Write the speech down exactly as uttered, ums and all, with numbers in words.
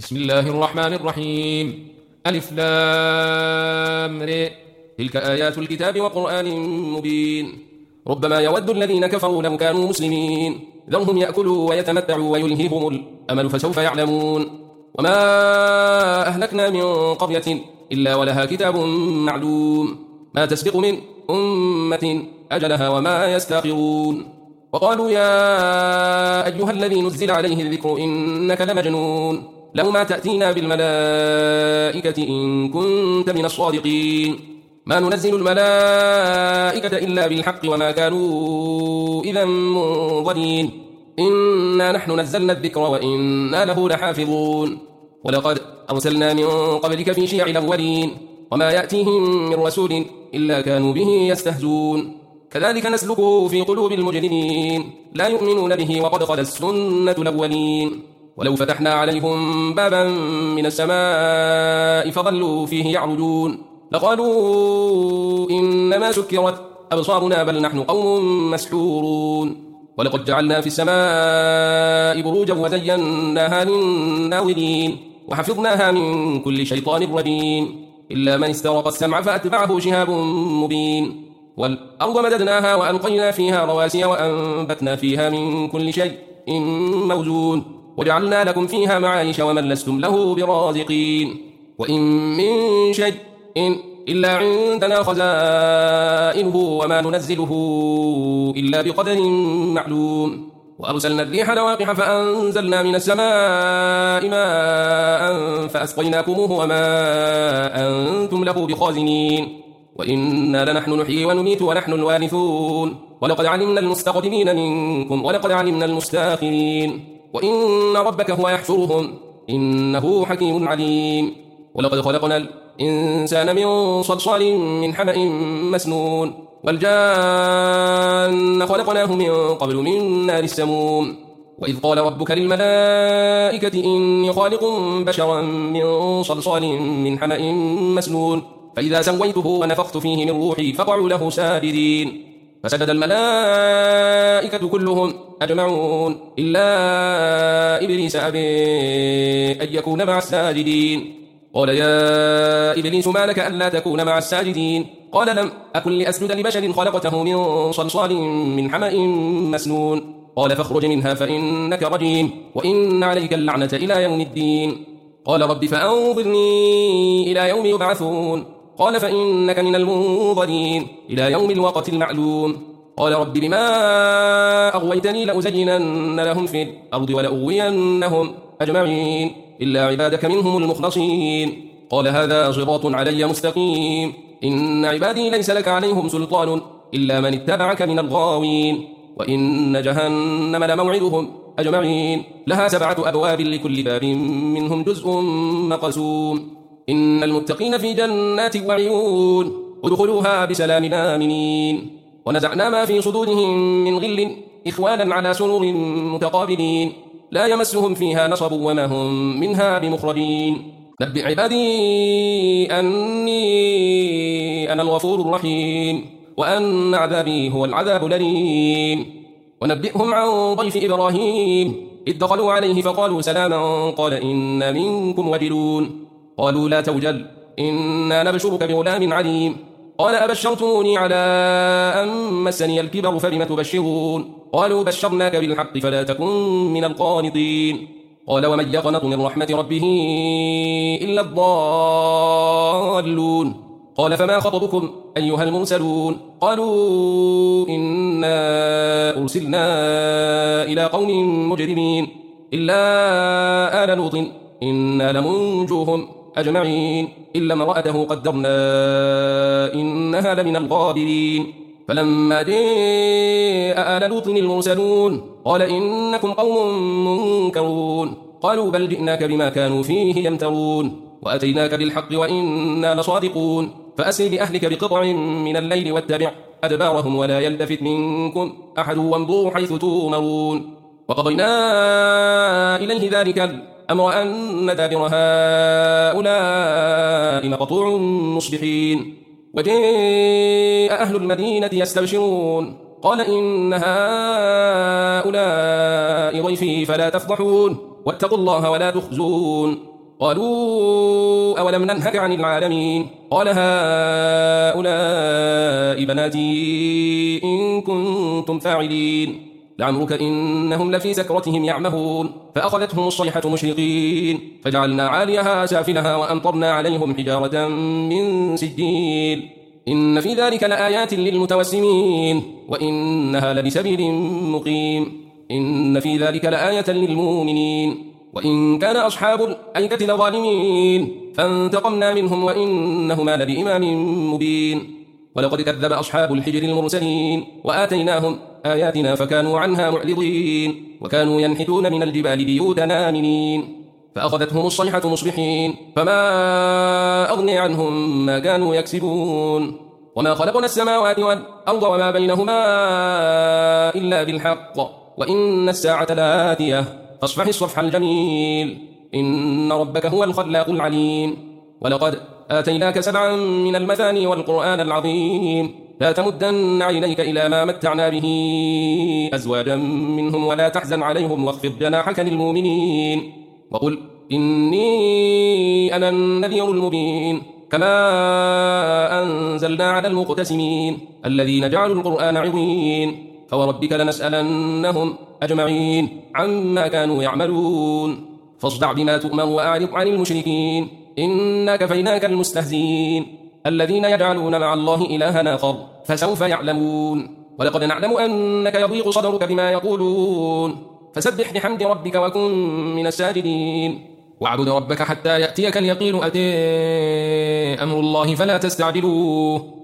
بسم الله الرحمن الرحيم. ألف لام ر. تلك آيات الكتاب وقرآن مبين. ربما يود الذين كفروا لو كانوا مسلمين ذرهم يأكلوا ويتمتعوا ويلههم الأمل فسوف يعلمون. وما أهلكنا من قرية إلا ولها كتاب معلوم ما تسبق من أمة أجلها وما يستأخرون. وقالوا يا أيها الذي نزل عليه الذكر إنك لمجنون لو ما تأتينا بالملائكة إن كنت من الصادقين. ما ننزل الملائكة إلا بالحق وما كانوا إذا منظرين. إنا نحن نزلنا الذكر وإنا له لحافظون. ولقد أرسلنا من قبلك في شيع الأولين وما يأتيهم من رسول إلا كانوا به يستهزون. كذلك نسلكه في قلوب المجرمين لا يؤمنون به وقد خلت السنة الأولين. ولو فتحنا عليهم بابا من السماء فظلوا فيه يعرجون لقالوا إنما سكرت أبصارنا بل نحن قوم مسحورون. ولقد جعلنا في السماء بروجا وزيناها للناظرين وحفظناها من كل شيطان رجيم إلا من استرق السمع فأتبعه شهاب مبين. والأرض مددناها وألقينا فيها رواسي وأنبتنا فيها من كل شيء موزون وجعلنا لكم فيها معايش ومن لستم له برازقين. وإن من شيء إن إلا عندنا خزائنه وما ننزله إلا بقدر معلوم. وأرسلنا الريح لواقح فأنزلنا من السماء ماء فأسقيناكموه وما أنتم له بخازنين. وإنا لنحن نحيي ونميت ونحن الوارثون. ولقد علمنا المستقدمين منكم ولقد علمنا المستاخرين. وإن ربك هو يحشرهم إنه حكيم عليم. ولقد خلقنا الإنسان من صلصال من حمأ مسنون والجان خلقناه من قبل من نار السموم. وإذ قال ربك للملائكة إني خالق بشرا من صلصال من حمأ مسنون فإذا سويته ونفخت فيه من روحي فقعوا له ساجدين. فسجد الملائكة كلهم أجمعون إلا إبليس أبي أن يكون مع الساجدين. قال يا إبليس ما لك ألا تكون مع الساجدين؟ قال لم أكن لأسجد لبشر خلقته من صلصال من حمأ مسنون. قال فاخرج منها فإنك رجيم وإن عليك اللعنة إلى يوم الدين. قال رب فأنظرني إلى يوم يبعثون. قال فإنك من المنظرين إلى يوم الوقت المعلوم. قال رب بما أغويتني لأزينن لهم في الأرض ولأغوينهم أجمعين إلا عبادك منهم المخلصين. قال هذا صراط علي مستقيم إن عبادي ليس لك عليهم سلطان إلا من اتبعك من الغاوين. وإن جهنم لموعدهم أجمعين لها سبعة أبواب لكل باب منهم جزء مقسوم. إن المتقين في جنات وعيون ادخلوها بسلام آمنين. ونزعنا ما في صدورهم من غل إخوانا على سرور متقابلين لا يمسهم فيها نصب وما هم منها بمخرجين. نبئ عبادي أني أنا الغفور الرحيم وأن عذابي هو العذاب الأليم. ونبئهم عن ضيف إبراهيم إذ دخلوا عليه فقالوا سلاما قال إنا منكم وجلون. قالوا لا توجل إنا نبشرك بغلام عليم. قال أبشرتموني على أن مسني الكبر فبم تبشرون؟ قالوا بشرناك بالحق فلا تكن من القانطين. قال ومن يقنط من رحمة ربه إلا الضالون. قال فما خطبكم أيها المرسلون؟ قالوا إنا أرسلنا إلى قوم مجرمين إلا آل لوط إنا لمنجوهم أجمعين إلا امرأته قدرنا إنها لمن الغابرين. فلما جاء آل لوط المرسلون قال إنكم قوم منكرون. قالوا بل جئناك بما كانوا فيه يمترون وأتيناك بالحق وإنا لصادقون. فأسر بأهلك بقطع من الليل واتبع أدبارهم ولا يلتفت منكم أحد وامضوا حيث تؤمرون. وقضينا إليه ذلك الأمر أن دابر هؤلاء مقطوع مصبحين. وجاء أهل المدينة يستبشرون قال إن هؤلاء ضيفي فلا تفضحون واتقوا الله ولا تخزون. قالوا أولم ننهك عن العالمين قال هؤلاء بناتي إن كنتم فاعلين لعمرك إنهم لفي سكرتهم يعمهون فأخذتهم الصيحة مشرقين فجعلنا عاليها سافلها وأمطرنا عليهم حجارة من سجيل إن في ذلك لآيات للمتوسمين وإنها لبسبيل مقيم إن في ذلك لآية للمؤمنين وإن كان أصحاب الأيكة لظالمين فانتقمنا منهم وإنهما لبإمام مبين ولقد كذب أصحاب الحجر المرسلين وآتيناهم آياتنا فكانوا عنها معرضين وكانوا ينحتون من الجبال بيوتا آمنين فأخذتهم الصيحة مصبحين فما أغني عنهم ما كانوا يكسبون وما خلقنا السماوات والأرض وما بينهما إلا بالحق وإن الساعة لآتية فاصفح الصفح الجميل إن ربك هو الخلاق العليم ولقد آتيناك سبعا من المثاني والقرآن العظيم لا تمدن عينيك إلى ما متعنا به أزواجا منهم ولا تحزن عليهم واخفض جناحك للمؤمنين وقل إني أنا النذير المبين كما أنزلنا على المقتسمين الذين جعلوا القرآن عظيم فوربك لنسألنهم أجمعين عما كانوا يعملون فاصدع بما تؤمر وأعرض عن المشركين إنا كفيناك المستهزئين الذين يجعلون مع الله إلها آخر فسوف يعلمون ولقد نعلم أنك يضيق صدرك بما يقولون فسبح بحمد ربك وكن من الساجدين واعبد ربك حتى يأتيك اليقين أتي أمر الله فلا تستعجلوه